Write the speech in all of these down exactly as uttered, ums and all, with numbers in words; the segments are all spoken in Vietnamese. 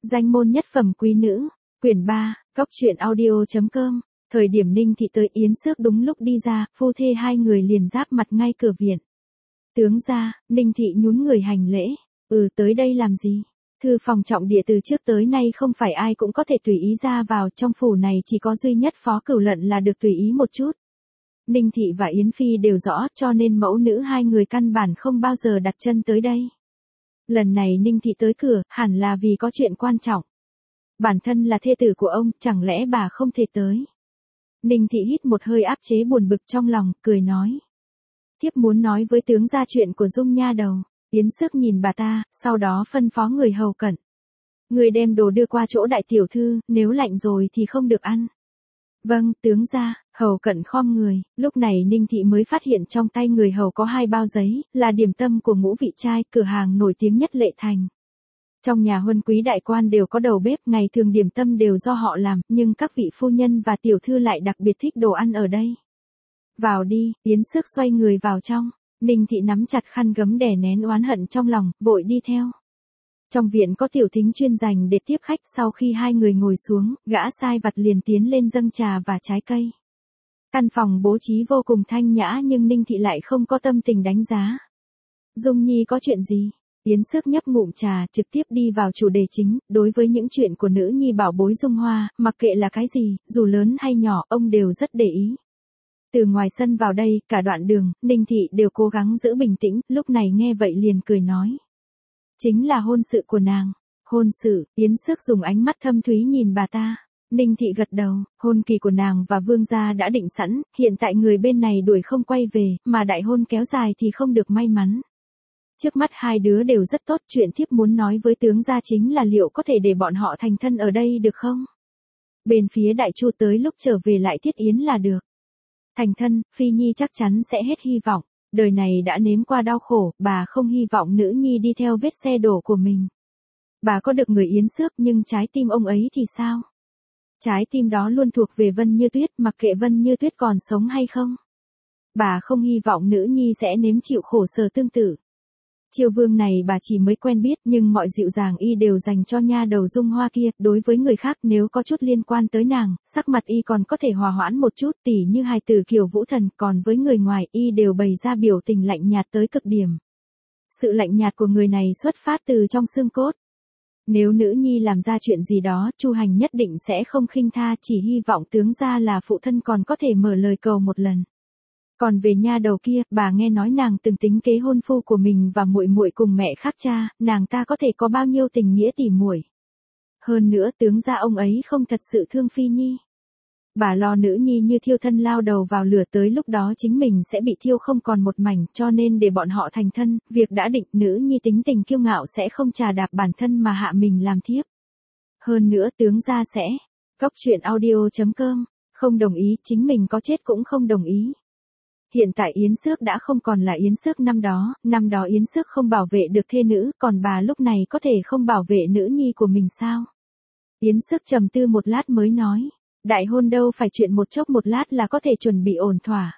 Danh môn nhất phẩm quý nữ, quyển ba, góc truyện audio.com. Thời điểm Ninh Thị tới Yến Xước đúng lúc đi ra, phu thê hai người liền giáp mặt ngay cửa viện. Tướng gia, Ninh Thị nhún người hành lễ, ừ tới đây làm gì? Thư phòng trọng địa từ trước tới nay không phải ai cũng có thể tùy ý ra vào, trong phủ này chỉ có duy nhất Phó Cửu Lận là được tùy ý một chút. Ninh Thị và Yến Phi đều rõ, cho nên mẫu nữ hai người căn bản không bao giờ đặt chân tới đây. Lần này Ninh Thị tới cửa, hẳn là vì có chuyện quan trọng. Bản thân là thê tử của ông, chẳng lẽ bà không thể tới? Ninh Thị hít một hơi áp chế buồn bực trong lòng, cười nói. Thiếp muốn nói với tướng gia chuyện của Dung nha đầu. Yến Xước nhìn bà ta, sau đó phân phó người hầu cận. Người đem đồ đưa qua chỗ đại tiểu thư, nếu lạnh rồi thì không được ăn. Vâng, tướng gia, hầu cận khom người, lúc này Ninh Thị mới phát hiện trong tay người hầu có hai bao giấy, là điểm tâm của Ngũ Vị Trai, cửa hàng nổi tiếng nhất Lệ Thành. Trong nhà huân quý đại quan đều có đầu bếp, ngày thường điểm tâm đều do họ làm, nhưng các vị phu nhân và tiểu thư lại đặc biệt thích đồ ăn ở đây. Vào đi, Yến Xước xoay người vào trong, Ninh Thị nắm chặt khăn gấm đè nén oán hận trong lòng, vội đi theo. Trong viện có tiểu thính chuyên dành để tiếp khách, sau khi hai người ngồi xuống, gã sai vặt liền tiến lên dâng trà và trái cây. Căn phòng bố trí vô cùng thanh nhã nhưng Ninh Thị lại không có tâm tình đánh giá. Dung Nhi có chuyện gì? Yến Xước nhấp ngụm trà, trực tiếp đi vào chủ đề chính, đối với những chuyện của nữ nhi bảo bối Dung Hoa, mặc kệ là cái gì, dù lớn hay nhỏ, ông đều rất để ý. Từ ngoài sân vào đây, cả đoạn đường, Ninh Thị đều cố gắng giữ bình tĩnh, lúc này nghe vậy liền cười nói. Chính là hôn sự của nàng. Hôn sự, Yến Xước dùng ánh mắt thâm thúy nhìn bà ta. Ninh Thị gật đầu, hôn kỳ của nàng và vương gia đã định sẵn, hiện tại người bên này đuổi không quay về, mà đại hôn kéo dài thì không được may mắn. Trước mắt hai đứa đều rất tốt, chuyện thiếp muốn nói với tướng gia chính là liệu có thể để bọn họ thành thân ở đây được không? Bên phía đại chu tới lúc trở về lại thiết yến là được. Thành thân, Phi Nhi chắc chắn sẽ hết hy vọng, đời này đã nếm qua đau khổ, bà không hy vọng nữ nhi đi theo vết xe đổ của mình. Bà có được người Yến Xước nhưng trái tim ông ấy thì sao? Trái tim đó luôn thuộc về Vân Như Tuyết, mặc kệ Vân Như Tuyết còn sống hay không. Bà không hy vọng nữ nhi sẽ nếm chịu khổ sở tương tự. Triều Vương này bà chỉ mới quen biết nhưng mọi dịu dàng y đều dành cho nha đầu Dung Hoa kia, đối với người khác nếu có chút liên quan tới nàng, sắc mặt y còn có thể hòa hoãn một chút, tỉ như hài tử Kiều Vũ Thần, còn với người ngoài y đều bày ra biểu tình lạnh nhạt tới cực điểm. Sự lạnh nhạt của người này xuất phát từ trong xương cốt. Nếu nữ nhi làm ra chuyện gì đó, Chu Hành nhất định sẽ không khinh tha, chỉ hy vọng tướng gia là phụ thân còn có thể mở lời cầu một lần. Còn về nha đầu kia, bà nghe nói nàng từng tính kế hôn phu của mình và muội muội cùng mẹ khác cha, nàng ta có thể có bao nhiêu tình nghĩa tỉ muội. Hơn nữa tướng gia ông ấy không thật sự thương Phi Nhi. Bà lo nữ nhi như thiêu thân lao đầu vào lửa, tới lúc đó chính mình sẽ bị thiêu không còn một mảnh, cho nên để bọn họ thành thân, việc đã định, nữ nhi tính tình kiêu ngạo sẽ không chà đạp bản thân mà hạ mình làm thiếp. Hơn nữa tướng gia sẽ, góc truyện audio.com, không đồng ý, chính mình có chết cũng không đồng ý. Hiện tại Yến Xước đã không còn là Yến Xước năm đó, năm đó Yến Xước không bảo vệ được thê nữ, còn bà lúc này có thể không bảo vệ nữ nhi của mình sao? Yến Xước trầm tư một lát mới nói, đại hôn đâu phải chuyện một chốc một lát là có thể chuẩn bị ổn thỏa.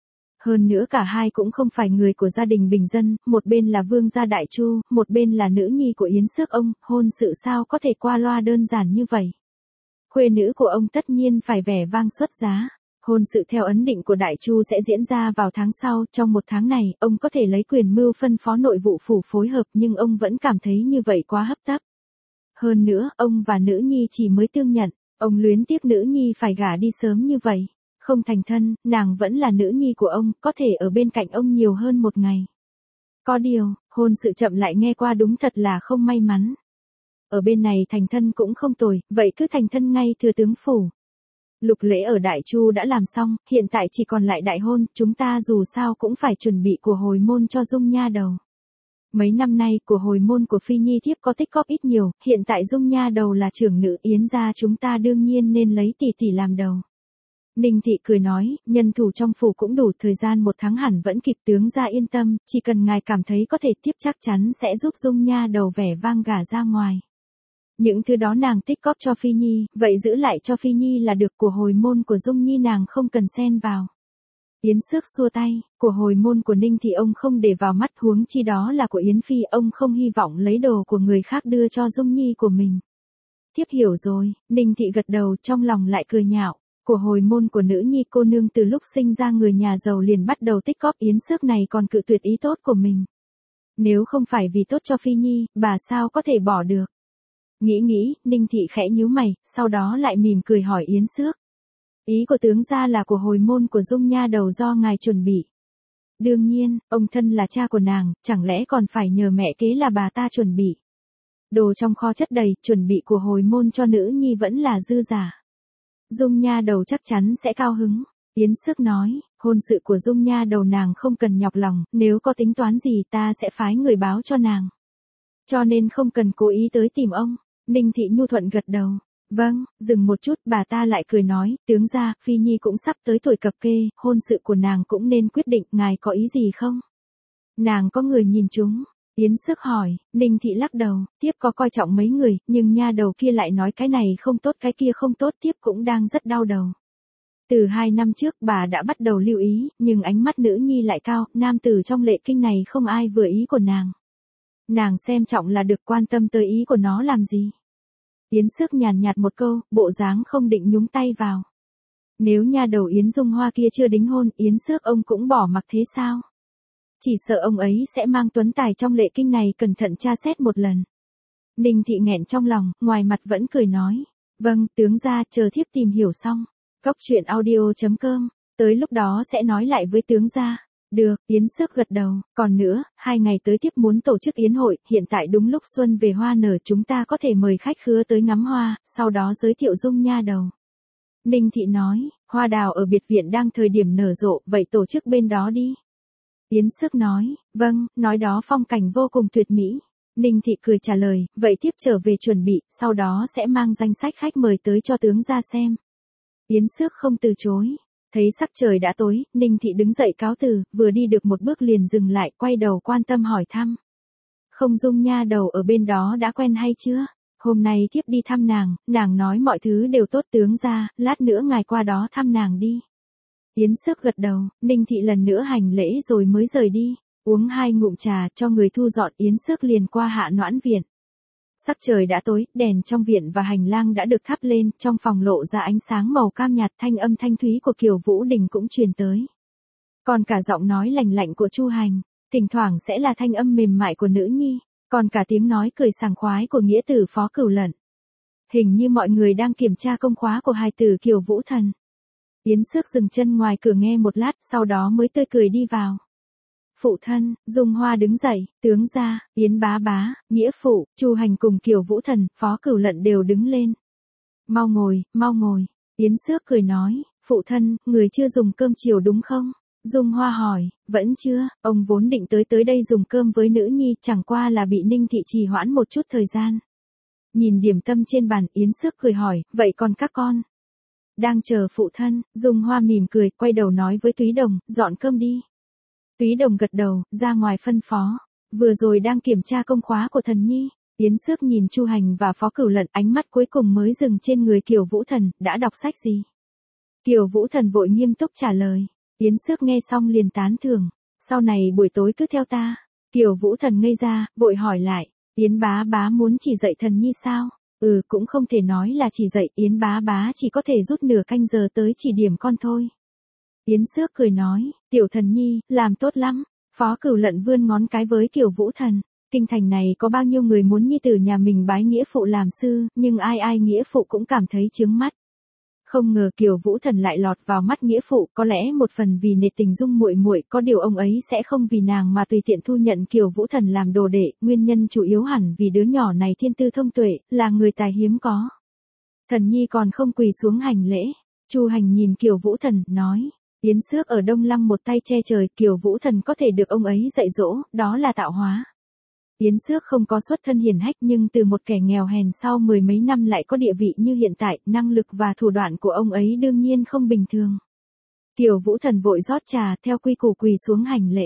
Hơn nữa cả hai cũng không phải người của gia đình bình dân, một bên là vương gia đại chu, một bên là nữ nhi của Yến Xước ông, hôn sự sao có thể qua loa đơn giản như vậy? Khuê nữ của ông tất nhiên phải vẻ vang xuất giá. Hôn sự theo ấn định của Đại Chu sẽ diễn ra vào tháng sau, trong một tháng này, ông có thể lấy quyền mưu phân phó nội vụ phủ phối hợp nhưng ông vẫn cảm thấy như vậy quá hấp tấp. Hơn nữa, ông và nữ nhi chỉ mới tương nhận, ông luyến tiếc nữ nhi phải gả đi sớm như vậy. Không thành thân, nàng vẫn là nữ nhi của ông, có thể ở bên cạnh ông nhiều hơn một ngày. Có điều, hôn sự chậm lại nghe qua đúng thật là không may mắn. Ở bên này thành thân cũng không tồi, vậy cứ thành thân ngay thừa tướng phủ. Lục lễ ở Đại Chu đã làm xong, hiện tại chỉ còn lại đại hôn, chúng ta dù sao cũng phải chuẩn bị của hồi môn cho Dung nha đầu. Mấy năm nay, của hồi môn của Phi Nhi thiếp có tích góp ít nhiều, hiện tại Dung nha đầu là trưởng nữ Yến gia, chúng ta đương nhiên nên lấy tỷ tỷ làm đầu. Ninh Thị cười nói, nhân thủ trong phủ cũng đủ, thời gian một tháng hẳn vẫn kịp, tướng gia yên tâm, chỉ cần ngài cảm thấy có thể tiếp chắc chắn sẽ giúp Dung nha đầu vẻ vang gả ra ngoài. Những thứ đó nàng tích góp cho Phi Nhi, vậy giữ lại cho Phi Nhi là được, của hồi môn của Dung Nhi nàng không cần xen vào. Yến Xước xua tay, của hồi môn của Ninh Thị ông không để vào mắt, huống chi đó là của Yến Phi, ông không hy vọng lấy đồ của người khác đưa cho Dung Nhi của mình. Thiếp hiểu rồi, Ninh Thị gật đầu trong lòng lại cười nhạo. Của hồi môn của nữ nhi cô nương từ lúc sinh ra người nhà giàu liền bắt đầu tích cóp Yến Xước này còn cự tuyệt ý tốt của mình. Nếu không phải vì tốt cho Phi Nhi, bà sao có thể bỏ được. Nghĩ nghĩ, Ninh Thị khẽ nhíu mày, sau đó lại mỉm cười hỏi Yến Xước. Ý của tướng gia là của hồi môn của Dung nha đầu do ngài chuẩn bị. Đương nhiên, ông thân là cha của nàng, chẳng lẽ còn phải nhờ mẹ kế là bà ta chuẩn bị. Đồ trong kho chất đầy, chuẩn bị của hồi môn cho nữ nhi vẫn là dư giả. Dung nha đầu chắc chắn sẽ cao hứng. Yến Xước nói, hôn sự của Dung nha đầu nàng không cần nhọc lòng, nếu có tính toán gì ta sẽ phái người báo cho nàng. Cho nên không cần cố ý tới tìm ông. Ninh Thị nhu thuận gật đầu. Vâng, dừng một chút, bà ta lại cười nói, tướng gia, Phi Nhi cũng sắp tới tuổi cập kê, hôn sự của nàng cũng nên quyết định, ngài có ý gì không? Nàng có người nhìn chúng. Yến Xước hỏi, Ninh Thị lắc đầu, tiếp có coi trọng mấy người, nhưng nha đầu kia lại nói cái này không tốt cái kia không tốt, tiếp cũng đang rất đau đầu. Từ hai năm trước bà đã bắt đầu lưu ý, nhưng ánh mắt nữ nhi lại cao, nam tử trong lệ kinh này không ai vừa ý của nàng. Nàng xem trọng là được, quan tâm tới ý của nó làm gì. Yến Xước nhàn nhạt một câu, bộ dáng không định nhúng tay vào. Nếu nha đầu Yến Dung Hoa kia chưa đính hôn, Yến Xước ông cũng bỏ mặc thế sao? Chỉ sợ ông ấy sẽ mang tuấn tài trong lệ kinh này cẩn thận tra xét một lần. Ninh Thị nghẹn trong lòng, ngoài mặt vẫn cười nói. Vâng, tướng gia, chờ thiếp tìm hiểu xong. Cốc truyện audio chấm com, tới lúc đó sẽ nói lại với tướng gia. Được, Yến Xước gật đầu, còn nữa, hai ngày tới tiếp muốn tổ chức yến hội, hiện tại đúng lúc xuân về hoa nở, chúng ta có thể mời khách khứa tới ngắm hoa, sau đó giới thiệu Dung nha đầu. Ninh Thị nói, hoa đào ở biệt viện đang thời điểm nở rộ, vậy tổ chức bên đó đi. Yến Xước nói, vâng, nói đó phong cảnh vô cùng tuyệt mỹ. Ninh Thị cười trả lời, vậy tiếp trở về chuẩn bị, sau đó sẽ mang danh sách khách mời tới cho tướng gia xem. Yến Xước không từ chối. Thấy sắc trời đã tối, Ninh Thị đứng dậy cáo từ, vừa đi được một bước liền dừng lại, quay đầu quan tâm hỏi thăm. Không Dung nha đầu ở bên đó đã quen hay chưa? Hôm nay tiếp đi thăm nàng, nàng nói mọi thứ đều tốt tướng gia, lát nữa ngài qua đó thăm nàng đi. Yến Xước gật đầu, Ninh Thị lần nữa hành lễ rồi mới rời đi, uống hai ngụm trà cho người thu dọn, Yến Xước liền qua Hạ Noãn viện. Sắc trời đã tối, đèn trong viện và hành lang đã được thắp lên, trong phòng lộ ra ánh sáng màu cam nhạt, thanh âm thanh thúy của Kiều Vũ Đình cũng truyền tới. Còn cả giọng nói lành lạnh của Chu Hành, thỉnh thoảng sẽ là thanh âm mềm mại của nữ nhi, còn cả tiếng nói cười sảng khoái của nghĩa tử Phó Cửu Lận. Hình như mọi người đang kiểm tra công khóa của hài tử Kiều Vũ Thần. Yến Xước dừng chân ngoài cửa nghe một lát, sau đó mới tươi cười đi vào. Phụ thân, Dung Hoa đứng dậy, tướng gia, Yến bá bá, nghĩa phụ, Chu Hành cùng Kiều Vũ Thần, Phó Cửu Lận đều đứng lên. Mau ngồi, mau ngồi. Yến Xước cười nói, phụ thân, người chưa dùng cơm chiều đúng không? Dung Hoa hỏi, vẫn chưa, ông vốn định tới tới đây dùng cơm với nữ nhi, chẳng qua là bị Ninh Thị trì hoãn một chút thời gian. Nhìn điểm tâm trên bàn, Yến Xước cười hỏi, vậy còn các con? Đang chờ phụ thân. Dung Hoa mỉm cười, quay đầu nói với Túy Đồng, dọn cơm đi. Túy Đồng gật đầu, ra ngoài phân phó. Vừa rồi đang kiểm tra công khóa của Thần Nhi. Yến Xước nhìn Chu Hành và Phó Cửu Lận, ánh mắt cuối cùng mới dừng trên người Kiều Vũ Thần, đã đọc sách gì? Kiều Vũ Thần vội nghiêm túc trả lời. Yến Xước nghe xong liền tán thưởng, sau này buổi tối cứ theo ta. Kiều Vũ Thần ngây ra, vội hỏi lại, Yến bá bá muốn chỉ dạy Thần Nhi sao? Ừ, cũng không thể nói là chỉ dạy, Yến bá bá chỉ có thể rút nửa canh giờ tới chỉ điểm con thôi. Yến Xước cười nói, tiểu Thần Nhi, làm tốt lắm. Phó Cửu Lận vươn ngón cái với Kiều Vũ Thần. Kinh thành này có bao nhiêu người muốn nhi tử nhà mình bái nghĩa phụ làm sư, nhưng ai ai nghĩa phụ cũng cảm thấy chướng mắt. Không ngờ Kiều Vũ Thần lại lọt vào mắt nghĩa phụ, có lẽ một phần vì nể tình Dung muội muội, có điều ông ấy sẽ không vì nàng mà tùy tiện thu nhận Kiều Vũ Thần làm đồ đệ, nguyên nhân chủ yếu hẳn vì đứa nhỏ này thiên tư thông tuệ, là người tài hiếm có. Thần Nhi còn không quỳ xuống hành lễ. Chu Hành nhìn Kiều Vũ Thần, nói, Yến Xước ở Đông Lăng một tay che trời, Kiều Vũ Thần có thể được ông ấy dạy dỗ, đó là tạo hóa. Yến Xước không có xuất thân hiển hách nhưng từ một kẻ nghèo hèn sau mười mấy năm lại có địa vị như hiện tại, năng lực và thủ đoạn của ông ấy đương nhiên không bình thường. Kiều Vũ Thần vội rót trà, theo quy củ quỳ xuống hành lễ.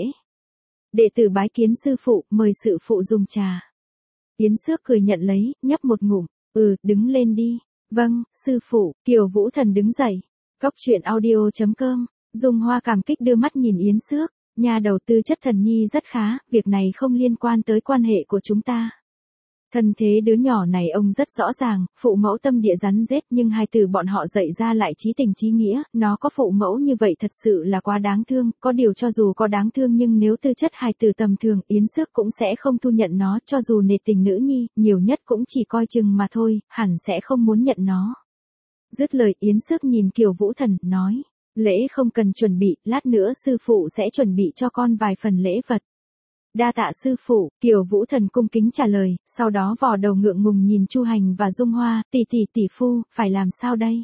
Đệ tử bái kiến sư phụ, mời sự phụ dùng trà. Yến Xước cười nhận lấy, nhấp một ngụm, ừ, đứng lên đi. Vâng, sư phụ. Kiều Vũ Thần đứng dậy. Cốc truyện audio chấm com, Dung Hoa cảm kích đưa mắt nhìn Yến Xước. Nhà đầu tư chất Thần Nhi rất khá, việc này không liên quan tới quan hệ của chúng ta. Thân thế đứa nhỏ này ông rất rõ ràng, phụ mẫu tâm địa rắn rết nhưng hai từ bọn họ dạy ra lại chí tình chí nghĩa, nó có phụ mẫu như vậy thật sự là quá đáng thương, có điều cho dù có đáng thương nhưng nếu tư chất hai từ tầm thường, Yến Xước cũng sẽ không thu nhận nó, cho dù nể tình nữ nhi, nhiều nhất cũng chỉ coi chừng mà thôi, hẳn sẽ không muốn nhận nó. Dứt lời Yến Xước nhìn Kiều Vũ Thần, nói, lễ không cần chuẩn bị, lát nữa sư phụ sẽ chuẩn bị cho con vài phần lễ vật. Đa tạ sư phụ, Kiều Vũ Thần cung kính trả lời, sau đó vò đầu ngượng ngùng nhìn Chu Hành và Dung Hoa, tỷ tỷ tỷ phu, phải làm sao đây?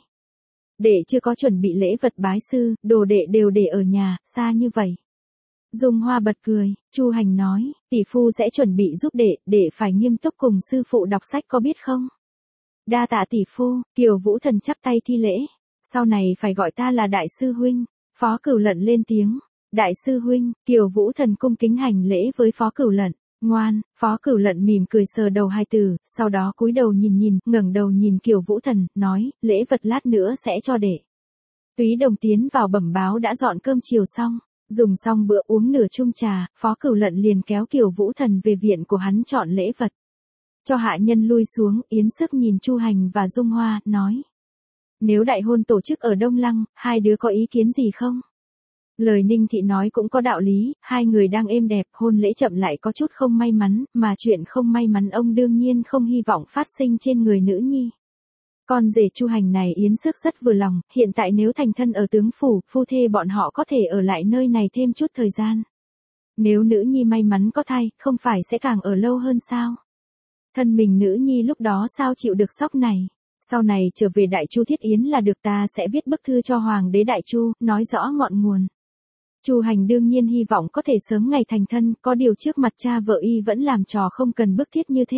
Đệ chưa có chuẩn bị lễ vật bái sư, đồ đệ đều để ở nhà, xa như vậy. Dung Hoa bật cười, Chu Hành nói, tỷ phu sẽ chuẩn bị giúp đệ, đệ phải nghiêm túc cùng sư phụ đọc sách có biết không? Đa tạ tỷ phu, Kiều Vũ Thần chắp tay thi lễ, sau này phải gọi ta là đại sư huynh. Phó Cửu Lận lên tiếng. Đại sư huynh, Kiều Vũ Thần cung kính hành lễ với Phó Cửu Lận. Ngoan, Phó Cửu Lận mỉm cười sờ đầu hai từ, sau đó cúi đầu nhìn nhìn, ngẩng đầu nhìn Kiều Vũ Thần, nói, lễ vật lát nữa sẽ cho đệ. Túy Đồng tiến vào bẩm báo đã dọn cơm chiều xong, dùng xong bữa uống nửa chung trà, Phó Cửu Lận liền kéo Kiều Vũ Thần về viện của hắn chọn lễ vật. Cho hạ nhân lui xuống, Yến Xước nhìn Chu Hành và Dung Hoa, nói. Nếu đại hôn tổ chức ở Đông Lăng, hai đứa có ý kiến gì không? Lời Ninh Thị nói cũng có đạo lý, hai người đang êm đẹp, hôn lễ chậm lại có chút không may mắn, mà chuyện không may mắn ông đương nhiên không hy vọng phát sinh trên người nữ nhi. Con rể Chu Hành này Yến Xước rất vừa lòng, hiện tại nếu thành thân ở tướng phủ, phu thê bọn họ có thể ở lại nơi này thêm chút thời gian. Nếu nữ nhi may mắn có thai, không phải sẽ càng ở lâu hơn sao? Thân mình nữ nhi lúc đó sao chịu được sốc này? Sau này trở về Đại Chu Thiết Yến là được, ta sẽ viết bức thư cho Hoàng đế Đại Chu, nói rõ ngọn nguồn. Chu Hành đương nhiên hy vọng có thể sớm ngày thành thân, có điều trước mặt cha vợ y vẫn làm trò không cần bức thiết như thế.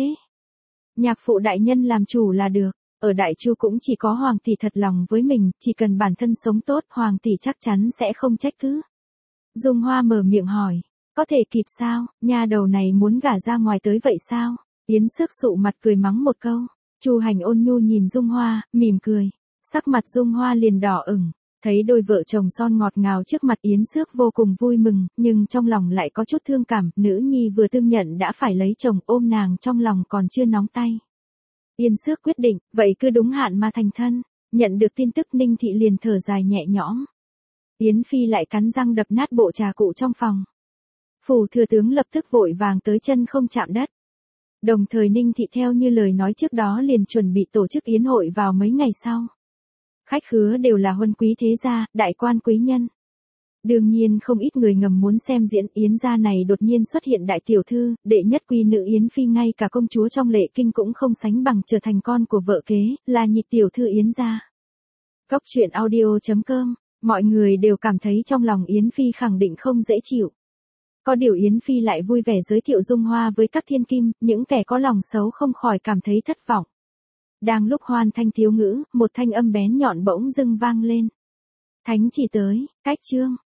Nhạc phụ đại nhân làm chủ là được, ở Đại Chu cũng chỉ có Hoàng tỷ thật lòng với mình, chỉ cần bản thân sống tốt, Hoàng tỷ chắc chắn sẽ không trách cứ. Dung Hoa mở miệng hỏi, có thể kịp sao, nha đầu này muốn gả ra ngoài tới vậy sao? Yến Xước sụ mặt cười mắng một câu. Chu Hành ôn nhu nhìn Dung Hoa, mỉm cười. Sắc mặt Dung Hoa liền đỏ ửng, thấy đôi vợ chồng son ngọt ngào trước mặt Yến Xước vô cùng vui mừng, nhưng trong lòng lại có chút thương cảm, nữ nhi vừa tương nhận đã phải lấy chồng, ôm nàng trong lòng còn chưa nóng tay. Yến Xước quyết định, vậy cứ đúng hạn mà thành thân. Nhận được tin tức Ninh Thị liền thở dài nhẹ nhõm. Yến Phi lại cắn răng đập nát bộ trà cụ trong phòng. Phủ thừa tướng lập tức vội vàng tới chân không chạm đất. Đồng thời Ninh Thị theo như lời nói trước đó liền chuẩn bị tổ chức yến hội vào mấy ngày sau. Khách khứa đều là huân quý thế gia, đại quan quý nhân. Đương nhiên không ít người ngầm muốn xem diễn Yến gia này đột nhiên xuất hiện đại tiểu thư, đệ nhất quý nữ Yến Phi, ngay cả công chúa trong lệ kinh cũng không sánh bằng, trở thành con của vợ kế, là nhị tiểu thư Yến gia. Cốc truyện audio chấm com, mọi người đều cảm thấy trong lòng Yến Phi khẳng định không dễ chịu. Có điều Yến Phi lại vui vẻ giới thiệu Dung Hoa với các thiên kim, những kẻ có lòng xấu không khỏi cảm thấy thất vọng. Đang lúc hoan thanh thiếu ngữ, một thanh âm bén nhọn bỗng dưng vang lên. Thánh chỉ tới, cách chương.